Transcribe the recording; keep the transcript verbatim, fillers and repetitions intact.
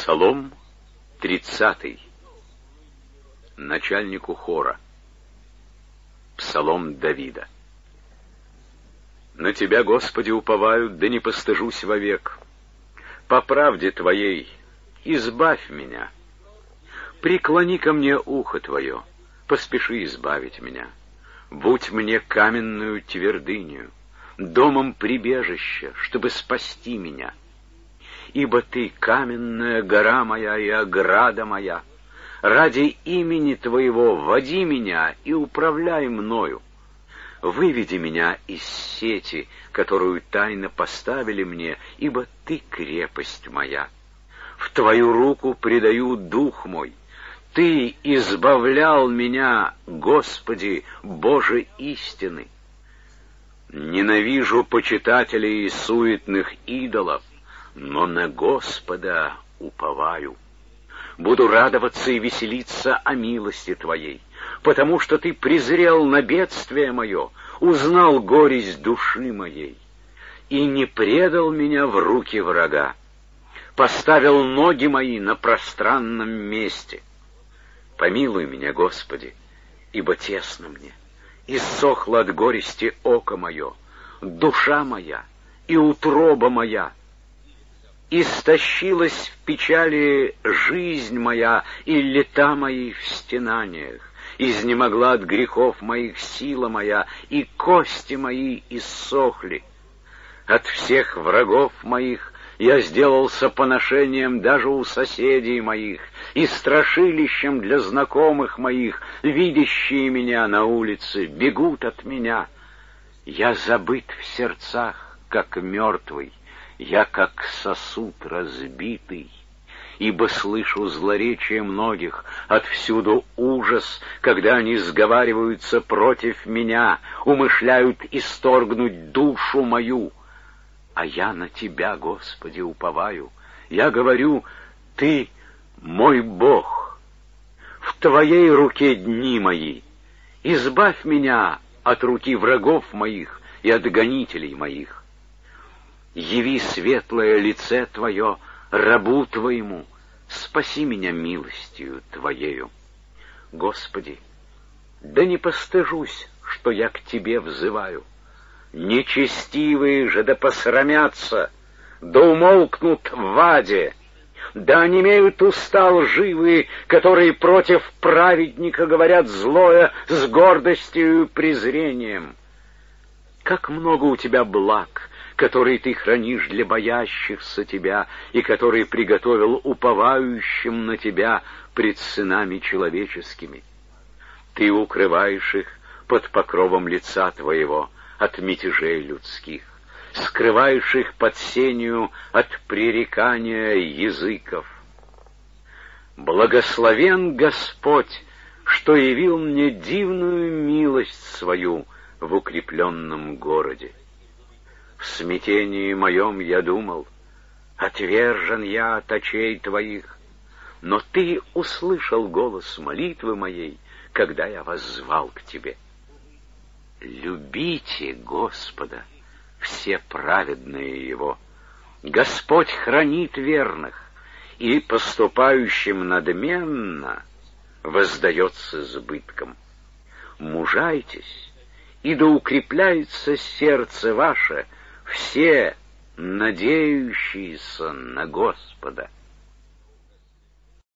Псалом тридцатый. Начальнику хора. Псалом Давида. На Тебя, Господи, уповаю, да не постыжусь вовек. По правде Твоей избавь меня. Преклони ко мне ухо Твое, поспеши избавить меня. Будь мне каменную твердынью, домом прибежища, чтобы спасти меня. Ибо Ты каменная гора моя и ограда моя. Ради имени Твоего води меня и управляй мною. Выведи меня из сети, которую тайно поставили мне, ибо Ты крепость моя. В Твою руку предаю дух мой. Ты избавлял меня, Господи, Боже истины. Ненавижу почитателей и суетных идолов, но на Господа уповаю. Буду радоваться и веселиться о милости Твоей, потому что Ты презрел на бедствие мое, узнал горесть души моей, и не предал меня в руки врага, поставил ноги мои на пространном месте. Помилуй меня, Господи, ибо тесно мне, иссохло от горести око мое, душа моя и утроба моя. Истощилась в печали жизнь моя, и лета мои в стенаниях. Изнемогла от грехов моих сила моя, и кости мои иссохли. От всех врагов моих я сделался поношением даже у соседей моих, и страшилищем для знакомых моих. Видящие меня на улице бегут от меня. Я забыт в сердцах, как мертвый, я как сосуд разбитый, ибо слышу злоречие многих, отвсюду ужас, когда они сговариваются против меня, умышляют исторгнуть душу мою. А я на Тебя, Господи, уповаю. Я говорю: Ты мой Бог. В Твоей руке дни мои. Избавь меня от руки врагов моих и от гонителей моих. Яви светлое лице Твое рабу Твоему, спаси меня милостью Твоею. Господи, да не постыжусь, что я к Тебе взываю. Нечестивые же да посрамятся, да умолкнут в аде, да онемеют уста лживые, которые против праведника говорят злое с гордостью и презрением. Как много у Тебя благ, которые Ты хранишь для боящихся Тебя и которые приготовил уповающим на Тебя пред сынами человеческими. Ты укрываешь их под покровом лица Твоего от мятежей людских, скрываешь их под сенью от пререкания языков. Благословен Господь, что явил мне дивную милость свою в укрепленном городе. В смятении моем я думал: отвержен я от очей Твоих, но Ты услышал голос молитвы моей, когда я воззвал к Тебе. Любите Господа, все праведные Его. Господь хранит верных, и поступающим надменно воздается избытком. Мужайтесь, и да укрепляется сердце ваше, все надеющиеся на Господа.